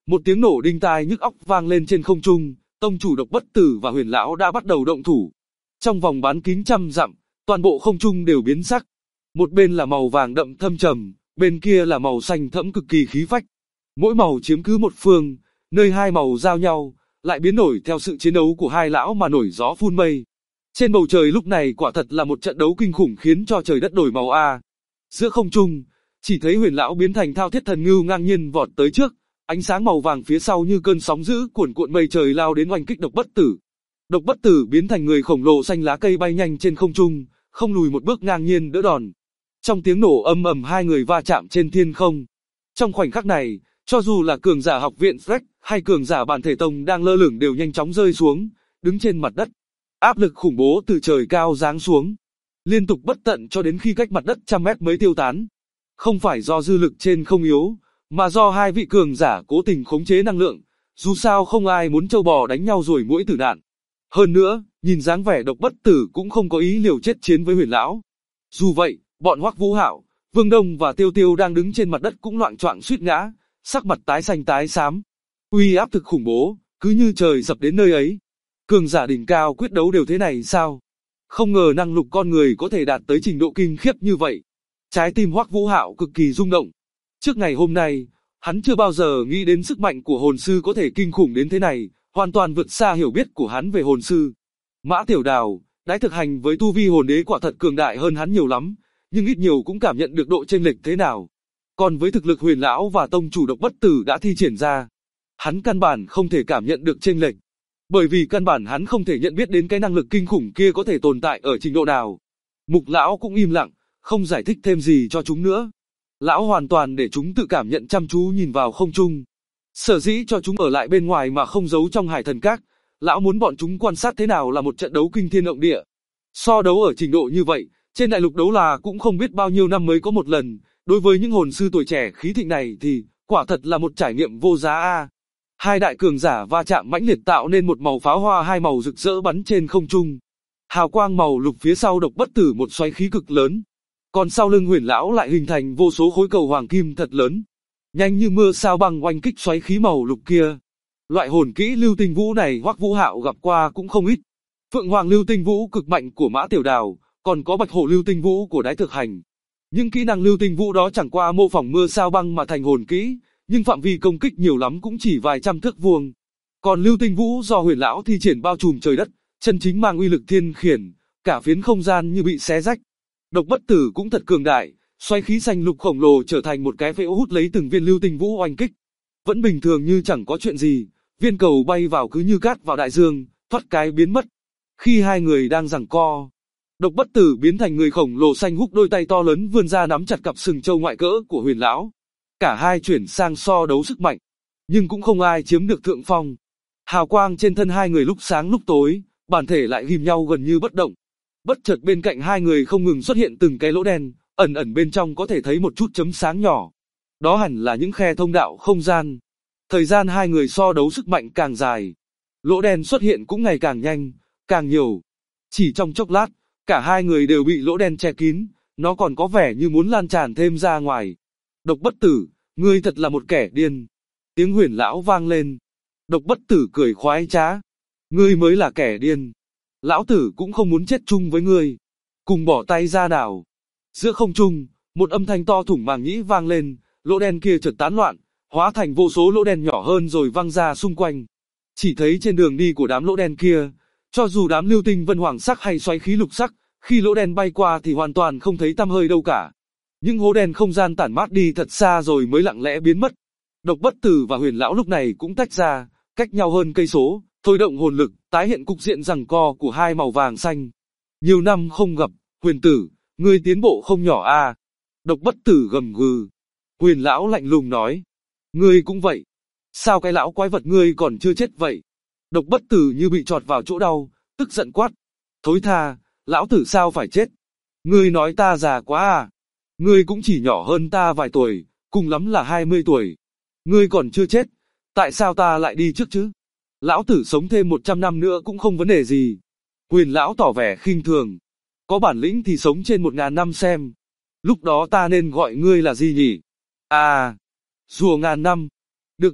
một tiếng nổ đinh tai nhức óc vang lên trên không trung, tông chủ Độc Bất Tử và Huyền lão đã bắt đầu động thủ. Trong vòng bán kính trăm dặm, toàn bộ không trung đều biến sắc. Một bên là màu vàng đậm thâm trầm, bên kia là màu xanh thẫm cực kỳ khí phách. Mỗi màu chiếm cứ một phương, nơi hai màu giao nhau, lại biến đổi theo sự chiến đấu của hai lão mà nổi gió phun mây. Trên bầu trời lúc này quả thật là một trận đấu kinh khủng khiến cho trời đất đổi màu a. Giữa không trung, chỉ thấy Huyền lão biến thành Thao Thiết Thần Ngưu ngang nhiên vọt tới trước, ánh sáng màu vàng phía sau như cơn sóng dữ cuồn cuộn mây trời lao đến oanh kích Độc Bất Tử. Độc Bất Tử biến thành người khổng lồ xanh lá cây bay nhanh trên không trung, không lùi một bước ngang nhiên đỡ đòn. Trong tiếng nổ ầm ầm hai người va chạm trên thiên không. Trong khoảnh khắc này, cho dù là cường giả học viện Freck hay cường giả bản thể tông đang lơ lửng đều nhanh chóng rơi xuống, đứng trên mặt đất. Áp lực khủng bố từ trời cao giáng xuống, liên tục bất tận cho đến khi cách mặt đất trăm mét mới tiêu tán. Không phải do dư lực trên không yếu, mà do hai vị cường giả cố tình khống chế năng lượng, dù sao không ai muốn trâu bò đánh nhau rồi muỗi tử nạn. Hơn nữa, nhìn dáng vẻ Độc Bất Tử cũng không có ý liều chết chiến với Huyền lão. Dù vậy, bọn Hoắc Vũ Hạo, Vương Đông và Tiêu Tiêu đang đứng trên mặt đất cũng loạng choạng suýt ngã, sắc mặt tái xanh tái xám. Uy áp thực khủng bố, cứ như trời sập đến nơi ấy. Cường giả đỉnh cao quyết đấu đều thế này sao? Không ngờ năng lực con người có thể đạt tới trình độ kinh khiếp như vậy. Trái tim Hoắc Vũ Hạo cực kỳ rung động. Trước ngày hôm nay, hắn chưa bao giờ nghĩ đến sức mạnh của hồn sư có thể kinh khủng đến thế này, hoàn toàn vượt xa hiểu biết của hắn về hồn sư. Mã Tiểu Đào, Đái Thực Hành với tu vi hồn đế quả thật cường đại hơn hắn nhiều lắm, nhưng ít nhiều cũng cảm nhận được độ chênh lệch thế nào. Còn với thực lực Huyền lão và tông chủ Độc Bất Tử đã thi triển ra, hắn căn bản không thể cảm nhận được chênh lệch. Bởi vì căn bản hắn không thể nhận biết đến cái năng lực kinh khủng kia có thể tồn tại ở trình độ nào. Mục lão cũng im lặng, không giải thích thêm gì cho chúng nữa. Lão hoàn toàn để chúng tự cảm nhận, chăm chú nhìn vào không trung. Sở dĩ cho chúng ở lại bên ngoài mà không giấu trong Hải Thần Các, lão muốn bọn chúng quan sát thế nào là một trận đấu kinh thiên động địa. So đấu ở trình độ như vậy, trên đại lục đấu là cũng không biết bao nhiêu năm mới có một lần, đối với những hồn sư tuổi trẻ khí thịnh này thì quả thật là một trải nghiệm vô giá a. Hai đại cường giả va chạm mãnh liệt tạo nên một màu pháo hoa hai màu rực rỡ bắn trên không trung. Hào quang màu lục phía sau Độc Bất Tử một xoáy khí cực lớn. Còn sau lưng Huyền lão lại hình thành vô số khối cầu hoàng kim thật lớn. Nhanh như mưa sao băng oanh kích xoáy khí màu lục kia. Loại hồn kỹ lưu tinh vũ này Hoắc Vũ Hạo gặp qua cũng không ít. Phượng Hoàng lưu tinh vũ cực mạnh của Mã Tiểu Đào, còn có Bạch Hổ lưu tinh vũ của Đái Thực Hành. Những kỹ năng lưu tinh vũ đó chẳng qua mô phỏng mưa sao băng mà thành hồn kỹ, nhưng phạm vi công kích nhiều lắm cũng chỉ vài trăm thước vuông. Còn lưu tinh vũ do Huyền lão thi triển bao trùm trời đất, chân chính mang uy lực thiên khiển, cả phiến không gian như bị xé rách. Độc Bất Tử cũng thật cường đại, xoáy khí xanh lục khổng lồ trở thành một cái phễu hút lấy từng viên lưu tinh vũ oanh kích. Vẫn bình thường như chẳng có chuyện gì, viên cầu bay vào cứ như cát vào đại dương, thoát cái biến mất. Khi hai người đang giằng co, Độc Bất Tử biến thành người khổng lồ xanh húc, đôi tay to lớn vươn ra nắm chặt cặp sừng trâu ngoại cỡ của Huyền lão. Cả hai chuyển sang so đấu sức mạnh, nhưng cũng không ai chiếm được thượng phong. Hào quang trên thân hai người lúc sáng lúc tối, bản thể lại ghim nhau gần như bất động. Bất chợt bên cạnh hai người không ngừng xuất hiện từng cái lỗ đen, ẩn ẩn bên trong có thể thấy một chút chấm sáng nhỏ. Đó hẳn là những khe thông đạo không gian. Thời gian hai người so đấu sức mạnh càng dài, lỗ đen xuất hiện cũng ngày càng nhanh, càng nhiều. Chỉ trong chốc lát, cả hai người đều bị lỗ đen che kín, nó còn có vẻ như muốn lan tràn thêm ra ngoài. Độc Bất Tử, ngươi thật là một kẻ điên. Tiếng Huyền lão vang lên. Độc Bất Tử cười khoái trá. Ngươi mới là kẻ điên. Lão tử cũng không muốn chết chung với ngươi. Cùng bỏ tay ra nào. Giữa không trung, một âm thanh to thủng màng nhĩ vang lên, lỗ đen kia chợt tán loạn, hóa thành vô số lỗ đen nhỏ hơn rồi văng ra xung quanh. Chỉ thấy trên đường đi của đám lỗ đen kia, cho dù đám lưu tinh vân hoàng sắc hay xoáy khí lục sắc, khi lỗ đen bay qua thì hoàn toàn không thấy tăm hơi đâu cả. Những hố đen không gian tản mát đi thật xa rồi mới lặng lẽ biến mất. Độc Bất Tử và Huyền lão lúc này cũng tách ra, cách nhau hơn cây số, thôi động hồn lực, tái hiện cục diện giằng co của hai màu vàng xanh. Nhiều năm không gặp, Huyền tử, ngươi tiến bộ không nhỏ a. Độc Bất Tử gầm gừ. Huyền lão lạnh lùng nói, ngươi cũng vậy. Sao cái lão quái vật ngươi còn chưa chết vậy? Độc Bất Tử như bị chọt vào chỗ đau, tức giận quát. Thối tha, lão tử sao phải chết? Ngươi nói ta già quá à? Ngươi cũng chỉ nhỏ hơn ta vài tuổi, cùng lắm là 20 tuổi. Ngươi còn chưa chết, tại sao ta lại đi trước chứ? Lão tử sống thêm 100 năm nữa cũng không vấn đề gì. Huyền lão tỏ vẻ khinh thường. Có bản lĩnh thì sống trên 1000 năm xem. Lúc đó ta nên gọi ngươi là gì nhỉ? À, rùa ngàn năm. Được được,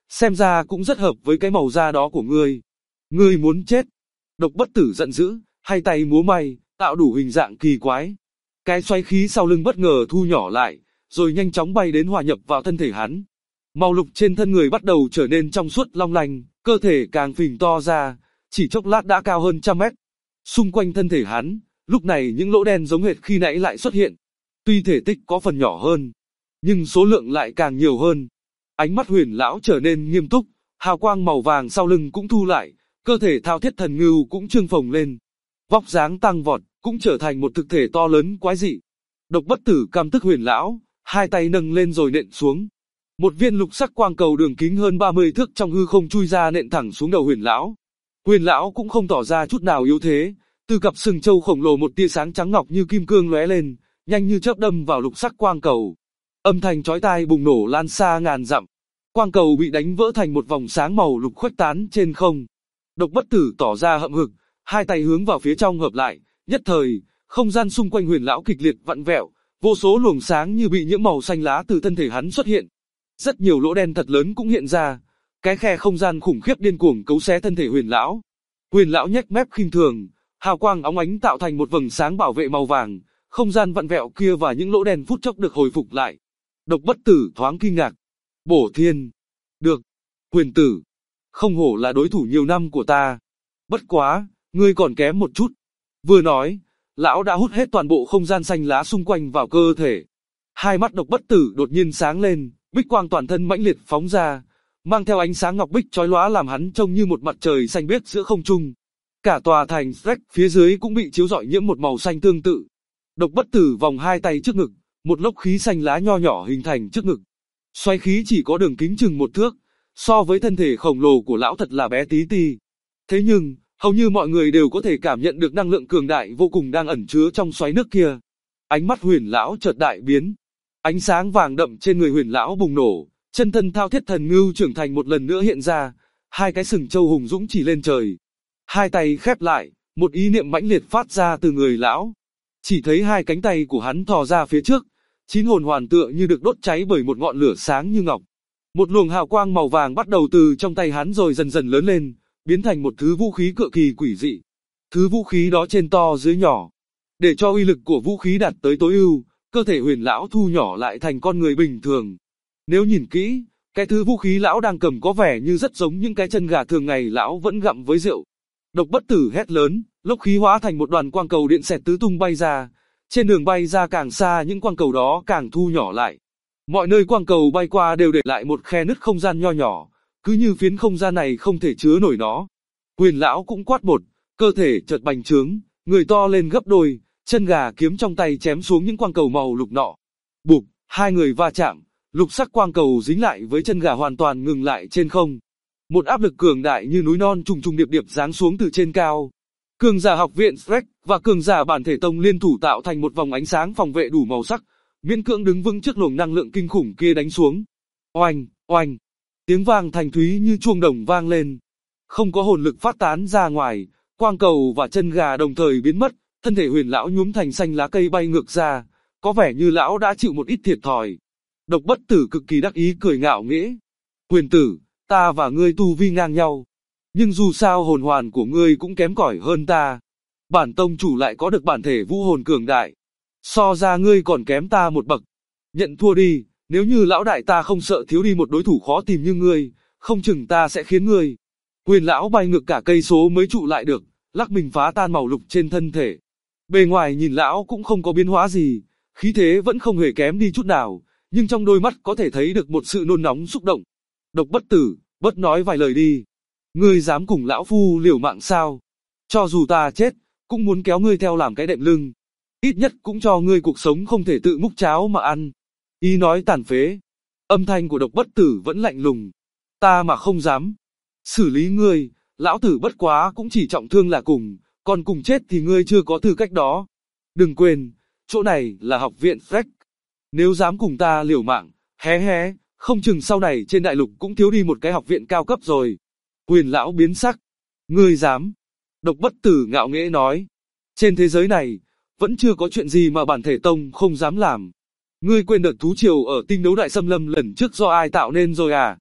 xem ra cũng rất hợp với cái màu da đó của ngươi. Ngươi muốn chết. Độc Bất Tử giận dữ, hai tay múa may, tạo đủ hình dạng kỳ quái. Cái xoáy khí sau lưng bất ngờ thu nhỏ lại, rồi nhanh chóng bay đến hòa nhập vào thân thể hắn. Màu lục trên thân người bắt đầu trở nên trong suốt long lanh, cơ thể càng phình to ra, chỉ chốc lát đã cao hơn 100 mét. Xung quanh thân thể hắn, lúc này những lỗ đen giống hệt khi nãy lại xuất hiện. Tuy thể tích có phần nhỏ hơn, nhưng số lượng lại càng nhiều hơn. Ánh mắt Huyền lão trở nên nghiêm túc, hào quang màu vàng sau lưng cũng thu lại, cơ thể thao thiết thần ngưu cũng trương phồng lên. Vóc dáng tăng vọt, cũng trở thành một thực thể to lớn quái dị. Độc Bất Tử căm tức Huyền lão, hai tay nâng lên rồi nện xuống. Một viên lục sắc quang cầu đường kính hơn 30 thước trong hư không chui ra nện thẳng xuống đầu Huyền lão. Huyền lão cũng không tỏ ra chút nào yếu thế, từ cặp sừng trâu khổng lồ một tia sáng trắng ngọc như kim cương lóe lên, nhanh như chớp đâm vào lục sắc quang cầu. Âm thanh chói tai bùng nổ lan xa ngàn dặm. Quang cầu bị đánh vỡ thành một vòng sáng màu lục khuếch tán trên không. Độc Bất Tử tỏ ra hậm hực, hai tay hướng vào phía trong hợp lại, nhất thời, không gian xung quanh Huyền lão kịch liệt vặn vẹo, vô số luồng sáng như bị nhiễm màu xanh lá từ thân thể hắn xuất hiện. Rất nhiều lỗ đen thật lớn cũng hiện ra, cái khe không gian khủng khiếp điên cuồng cấu xé thân thể Huyền lão. Huyền lão nhếch mép khinh thường, hào quang óng ánh tạo thành một vầng sáng bảo vệ màu vàng, không gian vặn vẹo kia và những lỗ đen phút chốc được hồi phục lại. Độc Bất Tử thoáng kinh ngạc. Bổ thiên. Được. Huyền tử. Không hổ là đối thủ nhiều năm của ta. Bất quá, ngươi còn kém một chút. Vừa nói, lão đã hút hết toàn bộ không gian xanh lá xung quanh vào cơ thể. Hai mắt Độc Bất Tử đột nhiên sáng lên, bích quang toàn thân mãnh liệt phóng ra, mang theo ánh sáng ngọc bích chói lóa làm hắn trông như một mặt trời xanh biếc giữa không trung. Cả tòa thành Shrek phía dưới cũng bị chiếu rọi nhiễm một màu xanh tương tự. Độc Bất Tử vòng hai tay trước ngực, một lốc khí xanh lá nho nhỏ hình thành trước ngực. Xoáy khí chỉ có đường kính chừng 1 thước, so với thân thể khổng lồ của lão thật là bé tí ti. Thế nhưng, hầu như mọi người đều có thể cảm nhận được năng lượng cường đại vô cùng đang ẩn chứa trong xoáy nước kia. Ánh mắt Huyền lão chợt đại biến. Ánh sáng vàng đậm trên người Huyền lão bùng nổ, chân thân thao thiết thần ngưu trưởng thành một lần nữa hiện ra, hai cái sừng trâu hùng dũng chỉ lên trời. Hai tay khép lại, một ý niệm mãnh liệt phát ra từ người lão. Chỉ thấy hai cánh tay của hắn thò ra phía trước, 9 hồn hoàn tựa như được đốt cháy bởi một ngọn lửa sáng như ngọc. Một luồng hào quang màu vàng bắt đầu từ trong tay hắn rồi dần dần lớn lên, biến thành một thứ vũ khí cực kỳ quỷ dị. Thứ vũ khí đó trên to dưới nhỏ. Để cho uy lực của vũ khí đạt tới tối ưu, cơ thể Huyền lão thu nhỏ lại thành con người bình thường. Nếu nhìn kỹ, cái thứ vũ khí lão đang cầm có vẻ như rất giống những cái chân gà thường ngày lão vẫn gặm với rượu. Độc Bất Tử hét lớn, lốc khí hóa thành một đoàn quang cầu điện xẹt tứ tung bay ra. Trên đường bay ra càng xa những quang cầu đó càng thu nhỏ lại. Mọi nơi quang cầu bay qua đều để lại một khe nứt không gian nho nhỏ, cứ như phiến không gian này không thể chứa nổi nó. Huyền lão cũng quát một, cơ thể chợt bành trướng, người to lên gấp đôi, chân gà kiếm trong tay chém xuống những quang cầu màu lục nọ. Bụp, hai người va chạm, lục sắc quang cầu dính lại với chân gà hoàn toàn ngừng lại trên không. Một áp lực cường đại như núi non trùng trùng điệp điệp giáng xuống từ trên cao. Cường giả học viện Shrek và cường giả bản thể tông liên thủ tạo thành một vòng ánh sáng phòng vệ đủ màu sắc, miễn cưỡng đứng vững trước luồng năng lượng kinh khủng kia đánh xuống. Oanh, oanh, tiếng vang thanh thúy như chuông đồng vang lên. Không có hồn lực phát tán ra ngoài, quang cầu và chân gà đồng thời biến mất, thân thể Huyền lão nhuốm thành xanh lá cây bay ngược ra, có vẻ như lão đã chịu một ít thiệt thòi. Độc Bất Tử cực kỳ đắc ý cười ngạo nghễ. Huyền tử, ta và ngươi tu vi ngang nhau, nhưng dù sao hồn hoàn của ngươi cũng kém cỏi hơn ta. Bản tông chủ lại có được bản thể vũ hồn cường đại. So ra ngươi còn kém ta một bậc. Nhận thua đi, nếu như lão đại ta không sợ thiếu đi một đối thủ khó tìm như ngươi, không chừng ta sẽ khiến ngươi. Huyền lão bay ngược cả cây số mới trụ lại được, lắc mình phá tan màu lục trên thân thể. Bề ngoài nhìn lão cũng không có biến hóa gì, khí thế vẫn không hề kém đi chút nào, nhưng trong đôi mắt có thể thấy được một sự nôn nóng xúc động. Độc Bất Tử, bớt nói vài lời đi. Ngươi dám cùng lão phu liều mạng sao? Cho dù ta chết, cũng muốn kéo ngươi theo làm cái đệm lưng. Ít nhất cũng cho ngươi cuộc sống không thể tự múc cháo mà ăn. Ý nói tàn phế. Âm thanh của Độc Bất Tử vẫn lạnh lùng. Ta mà không dám xử lý ngươi, lão tử bất quá cũng chỉ trọng thương là cùng, còn cùng chết thì ngươi chưa có tư cách đó. Đừng quên, chỗ này là học viện Shrek. Nếu dám cùng ta liều mạng, hé hé, không chừng sau này trên đại lục cũng thiếu đi một cái học viện cao cấp rồi. Huyền lão biến sắc. Ngươi dám? Độc Bất Tử ngạo nghễ nói. Trên thế giới này, vẫn chưa có chuyện gì mà bản thể tông không dám làm. Ngươi quên đợt thú triều ở tinh đấu đại xâm lâm lần trước do ai tạo nên rồi à?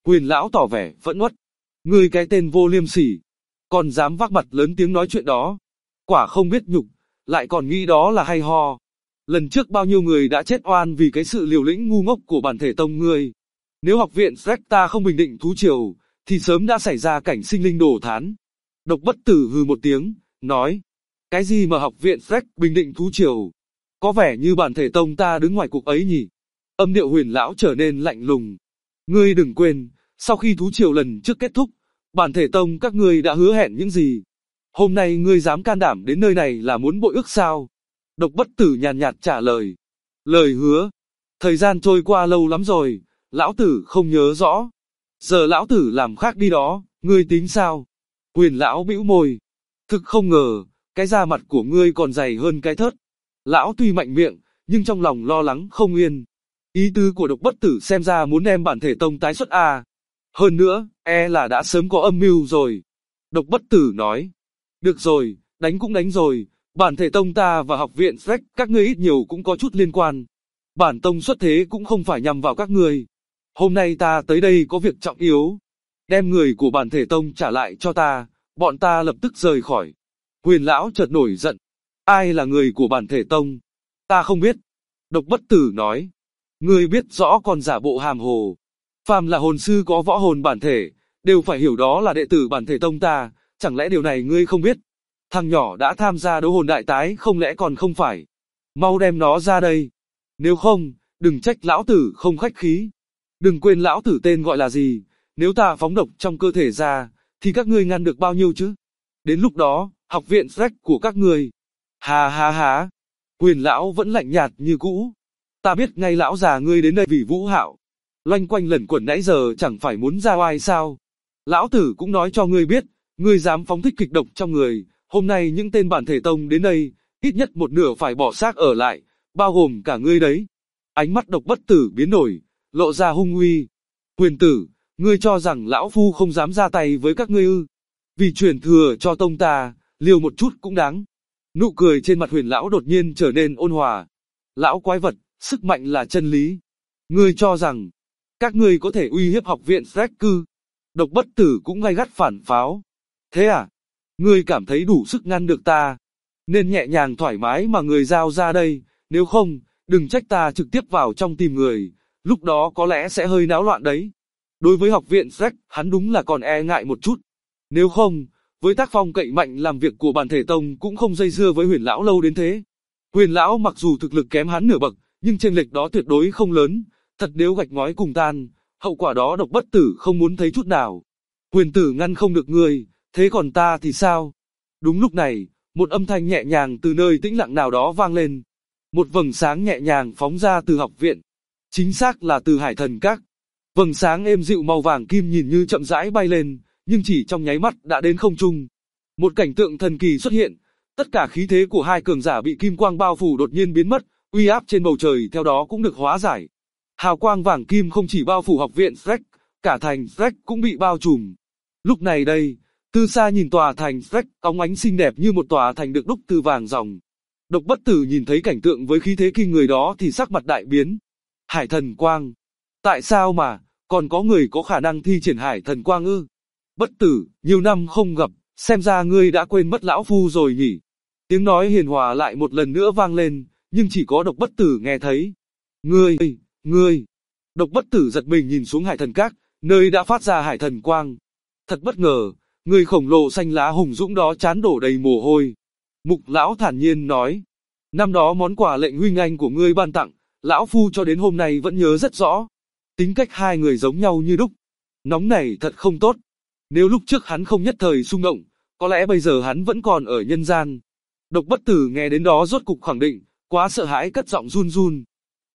Huyền lão tỏ vẻ phẫn uất. Ngươi cái tên vô liêm sỉ, còn dám vác mặt lớn tiếng nói chuyện đó. Quả không biết nhục, lại còn nghĩ đó là hay ho. Lần trước bao nhiêu người đã chết oan vì cái sự liều lĩnh ngu ngốc của bản thể tông ngươi. Nếu học viện Shrek ta không bình định thú triều, thì sớm đã xảy ra cảnh sinh linh đổ thán. Độc Bất Tử hừ một tiếng, nói. Cái gì mà học viện Shrek bình định thú triều? Có vẻ như bản thể tông ta đứng ngoài cuộc ấy nhỉ? Âm điệu Huyền lão trở nên lạnh lùng. Ngươi đừng quên, sau khi thú triều lần trước kết thúc, bản thể tông các ngươi đã hứa hẹn những gì? Hôm nay ngươi dám can đảm đến nơi này là muốn bội ước sao? Độc Bất Tử nhàn nhạt trả lời. Lời hứa. Thời gian trôi qua lâu lắm rồi, lão tử không nhớ rõ. Giờ lão tử làm khác đi đó, ngươi tính sao? Huyền lão bĩu môi. Thực không ngờ, cái da mặt của ngươi còn dày hơn cái thớt. Lão tuy mạnh miệng, nhưng trong lòng lo lắng không yên. Ý tứ của Độc Bất Tử xem ra muốn đem bản thể tông tái xuất à. Hơn nữa, là đã sớm có âm mưu rồi. Độc Bất Tử nói. Được rồi, đánh cũng đánh rồi, bản thể tông ta và học viện Shrek các ngươi ít nhiều cũng có chút liên quan. Bản tông xuất thế cũng không phải nhằm vào các ngươi. Hôm nay ta tới đây có việc trọng yếu. Đem người của bản thể tông trả lại cho ta, bọn ta lập tức rời khỏi. Huyền lão chợt nổi giận. Ai là người của bản thể tông? Ta không biết. Độc Bất Tử nói. Ngươi biết rõ còn giả bộ hàm hồ. Phàm là hồn sư có võ hồn bản thể, đều phải hiểu đó là đệ tử bản thể tông ta, chẳng lẽ điều này ngươi không biết? Thằng nhỏ đã tham gia đấu hồn đại tái không lẽ còn không phải? Mau đem nó ra đây. Nếu không, đừng trách lão tử không khách khí. Đừng quên lão tử tên gọi là gì, nếu ta phóng độc trong cơ thể ra, thì các ngươi ngăn được bao nhiêu chứ? Đến lúc đó, học viện Shrek của các ngươi. Hà hà hà. Huyền lão vẫn lạnh nhạt như cũ. Ta biết ngay lão già ngươi đến đây vì Vũ Hạo. Loanh quanh lẩn quẩn nãy giờ chẳng phải muốn ra oai sao? Lão tử cũng nói cho ngươi biết, ngươi dám phóng thích kịch độc trong người, hôm nay những tên bản thể tông đến đây, ít nhất một nửa phải bỏ xác ở lại, bao gồm cả ngươi đấy. Ánh mắt Độc Bất Tử biến đổi, lộ ra hung uy. Huyền tử, ngươi cho rằng lão phu không dám ra tay với các ngươi ư? Vì truyền thừa cho tông ta, liều một chút cũng đáng. Nụ cười trên mặt Huyền lão đột nhiên trở nên ôn hòa. Lão quái vật, sức mạnh là chân lý. Ngươi cho rằng các ngươi có thể uy hiếp học viện Shrek cư? Độc Bất Tử cũng gay gắt phản pháo. Thế à? Ngươi cảm thấy đủ sức ngăn được ta, nên nhẹ nhàng thoải mái mà người giao ra đây, nếu không, đừng trách ta trực tiếp vào trong tìm người, lúc đó có lẽ sẽ hơi náo loạn đấy. Đối với học viện Shrek, hắn đúng là còn e ngại một chút. Nếu không, với tác phong cậy mạnh làm việc của bản thể tông cũng không dây dưa với Huyền lão lâu đến thế. Huyền lão mặc dù thực lực kém hắn nửa bậc, nhưng chênh lệch đó tuyệt đối không lớn, thật nếu gạch ngói cùng tan, hậu quả đó Độc Bất Tử không muốn thấy chút nào. Huyền tử ngăn không được ngươi, thế còn ta thì sao? Đúng lúc này, một âm thanh nhẹ nhàng từ nơi tĩnh lặng nào đó vang lên. Một vầng sáng nhẹ nhàng phóng ra từ học viện. Chính xác là từ Hải Thần Các. Vầng sáng êm dịu màu vàng kim nhìn như chậm rãi bay lên, nhưng chỉ trong nháy mắt đã đến không trung. Một cảnh tượng thần kỳ xuất hiện, tất cả khí thế của hai cường giả bị kim quang bao phủ đột nhiên biến mất, uy áp trên bầu trời theo đó cũng được hóa giải. Hào quang vàng kim không chỉ bao phủ học viện Shrek, cả thành Shrek cũng bị bao trùm. Lúc này đây, từ xa nhìn tòa thành Shrek, óng ánh xinh đẹp như một tòa thành được đúc từ vàng ròng. Độc Bất Tử nhìn thấy cảnh tượng với khí thế kinh người đó thì sắc mặt đại biến. Hải Thần Quang. Tại sao mà, còn có người có khả năng thi triển Hải Thần Quang ư? Bất Tử, nhiều năm không gặp, xem ra ngươi đã quên mất lão phu rồi nhỉ? Tiếng nói hiền hòa lại một lần nữa vang lên, nhưng chỉ có Độc Bất Tử nghe thấy. Ngươi. Độc Bất Tử giật mình nhìn xuống Hải Thần Các, nơi đã phát ra Hải Thần Quang. Thật bất ngờ, người khổng lồ xanh lá hùng dũng đó trán đổ đầy mồ hôi. Mục lão thản nhiên nói, năm đó món quà lệnh huynh anh của ngươi ban tặng, lão phu cho đến hôm nay vẫn nhớ rất rõ. Tính cách hai người giống nhau như đúc. Nóng này thật không tốt. Nếu lúc trước hắn không nhất thời xung động, có lẽ bây giờ hắn vẫn còn ở nhân gian. Độc Bất Tử nghe đến đó rốt cục khẳng định, quá sợ hãi cất giọng run run.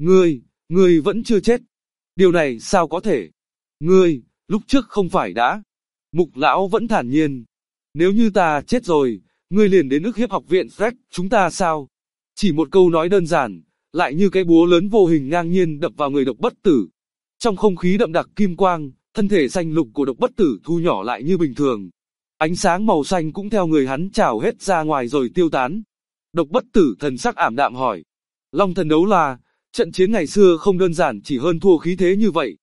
Ngươi vẫn chưa chết. Điều này sao có thể? Ngươi, lúc trước không phải đã. Mục lão vẫn thản nhiên. Nếu như ta chết rồi, ngươi liền đến ức hiếp học viện Shrek chúng ta sao? Chỉ một câu nói đơn giản, lại như cái búa lớn vô hình ngang nhiên đập vào người Độc Bất Tử. Trong không khí đậm đặc kim quang, thân thể xanh lục của Độc Bất Tử thu nhỏ lại như bình thường. Ánh sáng màu xanh cũng theo người hắn trào hết ra ngoài rồi tiêu tán. Độc Bất Tử thần sắc ảm đạm hỏi. Long thần đấu là, trận chiến ngày xưa không đơn giản chỉ hơn thua khí thế như vậy.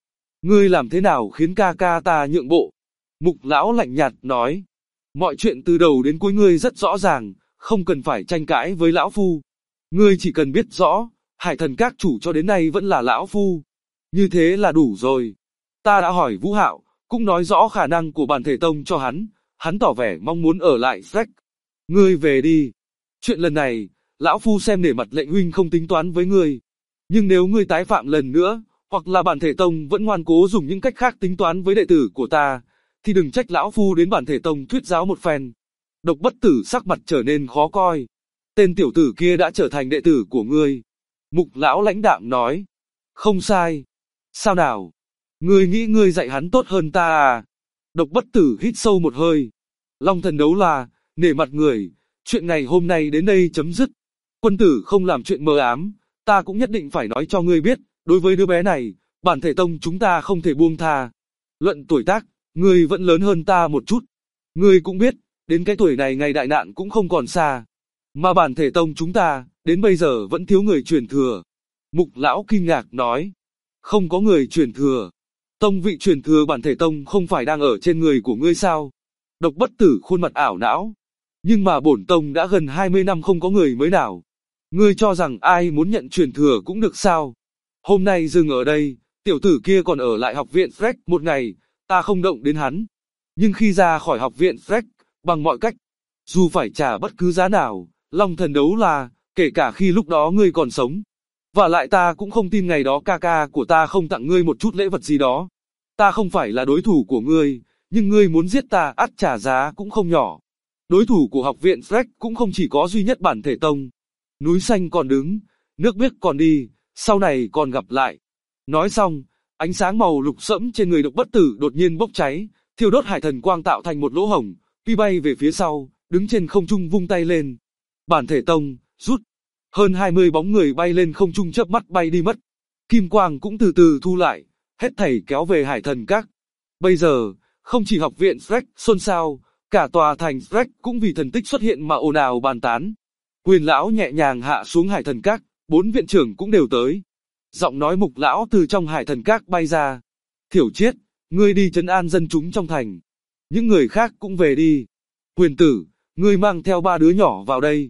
Ngươi làm thế nào khiến ca ca ta nhượng bộ? Mục lão lạnh nhạt nói. Mọi chuyện từ đầu đến cuối ngươi rất rõ ràng, không cần phải tranh cãi với lão phu. Ngươi chỉ cần biết rõ, Hải Thần Các chủ cho đến nay vẫn là lão phu. Như thế là đủ rồi. Ta đã hỏi Vũ Hạo, cũng nói rõ khả năng của bản thể tông cho hắn tỏ vẻ mong muốn ở lại Shrek. Ngươi về đi. Chuyện lần này, lão phu xem nể mặt lệnh huynh không tính toán với ngươi. Nhưng nếu ngươi tái phạm lần nữa, hoặc là bản thể tông vẫn ngoan cố dùng những cách khác tính toán với đệ tử của ta, thì đừng trách lão phu đến bản thể tông thuyết giáo một phen. Độc Bất Tử sắc mặt trở nên khó coi. Tên tiểu tử kia đã trở thành đệ tử của ngươi. Mục lão lãnh đạm nói. Không sai. Sao nào? Ngươi nghĩ ngươi dạy hắn tốt hơn ta à? Độc Bất Tử hít sâu một hơi. Long Thần Đấu La, nể mặt người, chuyện ngày hôm nay đến đây chấm dứt. Quân tử không làm chuyện mờ ám, ta cũng nhất định phải nói cho ngươi biết, đối với đứa bé này, bản thể tông chúng ta không thể buông tha. Luận tuổi tác, ngươi vẫn lớn hơn ta một chút. Ngươi cũng biết, đến cái tuổi này ngày đại nạn cũng không còn xa. Mà bản thể tông chúng ta, đến bây giờ vẫn thiếu người truyền thừa. Mục lão kinh ngạc nói. Không có người truyền thừa. Tông vị truyền thừa bản thể tông không phải đang ở trên người của ngươi sao? Độc Bất Tử khuôn mặt ảo não. Nhưng mà bổn tông đã gần 20 năm không có người mới nào. Ngươi cho rằng ai muốn nhận truyền thừa cũng được sao? Hôm nay dừng ở đây, tiểu tử kia còn ở lại học viện Shrek một ngày, ta không động đến hắn. Nhưng khi ra khỏi học viện Shrek, bằng mọi cách, dù phải trả bất cứ giá nào, Long Thần Đấu La, kể cả khi lúc đó ngươi còn sống. Và lại ta cũng không tin ngày đó ca ca của ta không tặng ngươi một chút lễ vật gì đó. Ta không phải là đối thủ của ngươi, nhưng ngươi muốn giết ta ắt trả giá cũng không nhỏ. Đối thủ của học viện Shrek cũng không chỉ có duy nhất bản thể tông. Núi xanh còn đứng, nước biếc còn đi, sau này còn gặp lại. Nói xong, ánh sáng màu lục sẫm trên người Độc Bất Tử đột nhiên bốc cháy, thiêu đốt hải thần quang tạo thành một lỗ hổng, phi bay về phía sau, đứng trên không trung vung tay lên. Bản thể tông, rút. Hơn 20 bóng người bay lên không trung chớp mắt bay đi mất. Kim quang cũng từ từ thu lại, hết thảy kéo về Hải Thần Các. Bây giờ, không chỉ học viện Shrek xôn xao, cả tòa thành Shrek cũng vì thần tích xuất hiện mà ồn ào bàn tán. Quyền lão nhẹ nhàng hạ xuống Hải Thần Các, 4 viện trưởng cũng đều tới. Giọng nói Mục lão từ trong Hải Thần Các bay ra. Thiểu Chiết, ngươi đi trấn an dân chúng trong thành. Những người khác cũng về đi. Huyền Tử, ngươi mang theo 3 đứa nhỏ vào đây.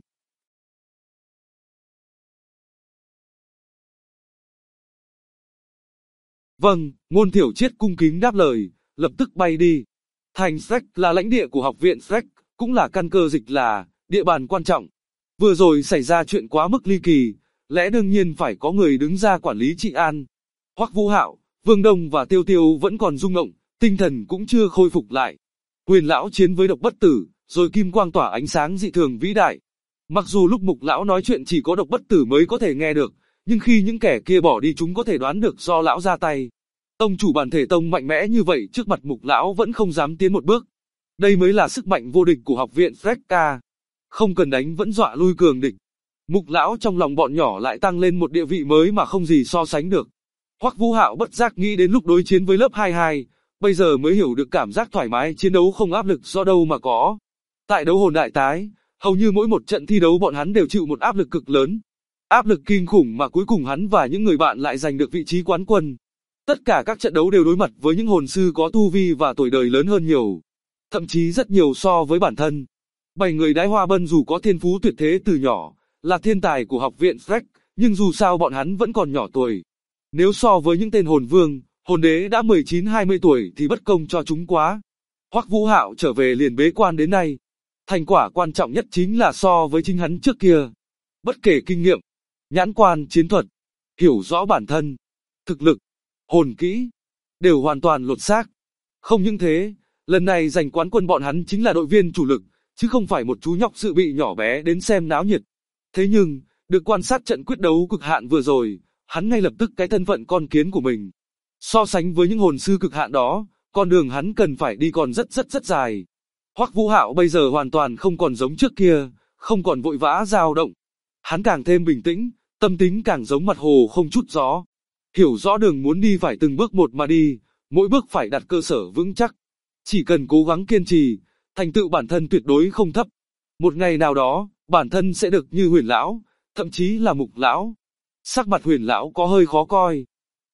Vâng, Ngôn Thiểu Chiết cung kính đáp lời, lập tức bay đi. Thành Shrek là lãnh địa của học viện Shrek, cũng là căn cơ dịch là địa bàn quan trọng. Vừa rồi xảy ra chuyện quá mức ly kỳ, lẽ đương nhiên phải có người đứng ra quản lý trị an. Hoắc Vũ Hạo, Vương Đông và Tiêu Tiêu vẫn còn rung động, tinh thần cũng chưa khôi phục lại. Quyền lão chiến với Độc Bất Tử, rồi kim quang tỏa ánh sáng dị thường vĩ đại. Mặc dù lúc Mục lão nói chuyện chỉ có Độc Bất Tử mới có thể nghe được, nhưng khi những kẻ kia bỏ đi chúng có thể đoán được do lão ra tay. Tông chủ bản thể tông mạnh mẽ như vậy trước mặt Mục lão vẫn không dám tiến một bước. Đây mới là sức mạnh vô địch của học viện Shrek ca. Không cần đánh vẫn dọa lui cường địch. Mục lão trong lòng bọn nhỏ lại tăng lên một địa vị mới mà không gì so sánh được. Hoắc Vũ Hạo bất giác nghĩ đến lúc đối chiến với lớp 22, bây giờ mới hiểu được cảm giác thoải mái chiến đấu không áp lực do đâu mà có. Tại đấu hồn đại tái, hầu như mỗi một trận thi đấu bọn hắn đều chịu một áp lực cực lớn. Áp lực kinh khủng mà cuối cùng hắn và những người bạn lại giành được vị trí quán quân. Tất cả các trận đấu đều đối mặt với những hồn sư có tu vi và tuổi đời lớn hơn nhiều. Thậm chí rất nhiều so với bản thân. 7 người Đái Hoa Bân dù có thiên phú tuyệt thế từ nhỏ, là thiên tài của học viện Shrek, nhưng dù sao bọn hắn vẫn còn nhỏ tuổi. Nếu so với những tên hồn vương, hồn đế đã 19-20 tuổi thì bất công cho chúng quá. Hoắc Vũ Hạo trở về liền bế quan đến nay. Thành quả quan trọng nhất chính là so với chính hắn trước kia. Bất kể kinh nghiệm, nhãn quan chiến thuật, hiểu rõ bản thân, thực lực, hồn kỹ, đều hoàn toàn lột xác. Không những thế, lần này giành quán quân bọn hắn chính là đội viên chủ lực, chứ không phải một chú nhóc dự bị nhỏ bé đến xem náo nhiệt. Thế nhưng, được quan sát trận quyết đấu cực hạn vừa rồi, hắn ngay lập tức cái thân phận con kiến của mình. So sánh với những hồn sư cực hạn đó, con đường hắn cần phải đi còn rất dài. Hoắc Vũ Hạo bây giờ hoàn toàn không còn giống trước kia, không còn vội vã dao động. Hắn càng thêm bình tĩnh, tâm tính càng giống mặt hồ không chút gió. Hiểu rõ đường muốn đi phải từng bước một mà đi, mỗi bước phải đặt cơ sở vững chắc. Chỉ cần cố gắng kiên trì, thành tựu bản thân tuyệt đối không thấp. Một ngày nào đó, bản thân sẽ được như Huyền lão, thậm chí là Mục lão. Sắc mặt Huyền lão có hơi khó coi.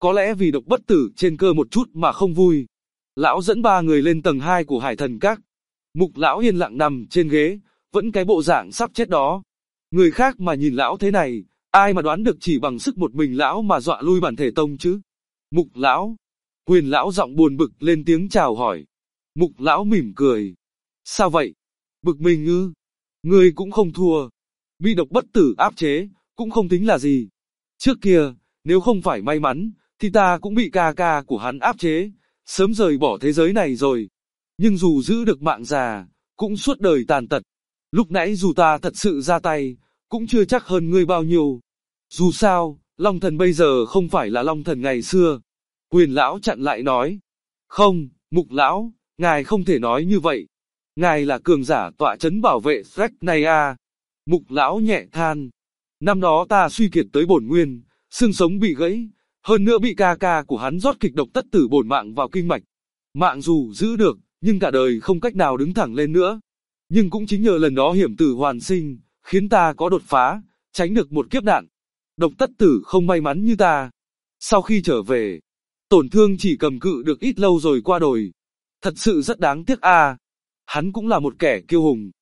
Có lẽ vì độc bất tử trên cơ một chút mà không vui. Lão dẫn 3 người lên tầng 2 của Hải Thần Các. Mục lão yên lặng nằm trên ghế, vẫn cái bộ dạng sắp chết đó. Người khác mà nhìn lão thế này, ai mà đoán được chỉ bằng sức một mình lão mà dọa lui Bản Thể Tông chứ? Mục lão. Quyền lão giọng buồn bực lên tiếng chào hỏi. Mục lão mỉm cười. Sao vậy? Bực mình ư? Ngươi cũng không thua. Bị độc bất tử áp chế, cũng không tính là gì. Trước kia, nếu không phải may mắn, thì ta cũng bị ca ca của hắn áp chế, sớm rời bỏ thế giới này rồi. Nhưng dù giữ được mạng già, cũng suốt đời tàn tật. Lúc nãy dù ta thật sự ra tay, cũng chưa chắc hơn ngươi bao nhiêu. Dù sao, Long Thần bây giờ không phải là Long Thần ngày xưa. Quyền lão chặn lại nói. Không, Mục lão, ngài không thể nói như vậy. Ngài là cường giả tọa chấn bảo vệ Shrek này à. Mục lão nhẹ than. Năm đó ta suy kiệt tới bổn nguyên, xương sống bị gãy, hơn nữa bị ca ca của hắn rót kịch độc tất tử bổn mạng vào kinh mạch. Mạng dù giữ được, nhưng cả đời không cách nào đứng thẳng lên nữa. Nhưng cũng chính nhờ lần đó hiểm tử hoàn sinh, khiến ta có đột phá, tránh được một kiếp nạn. Độc tất tử không may mắn như ta. Sau khi trở về, tổn thương chỉ cầm cự được ít lâu rồi qua đời. Thật sự rất đáng tiếc à. Hắn cũng là một kẻ kiêu hùng,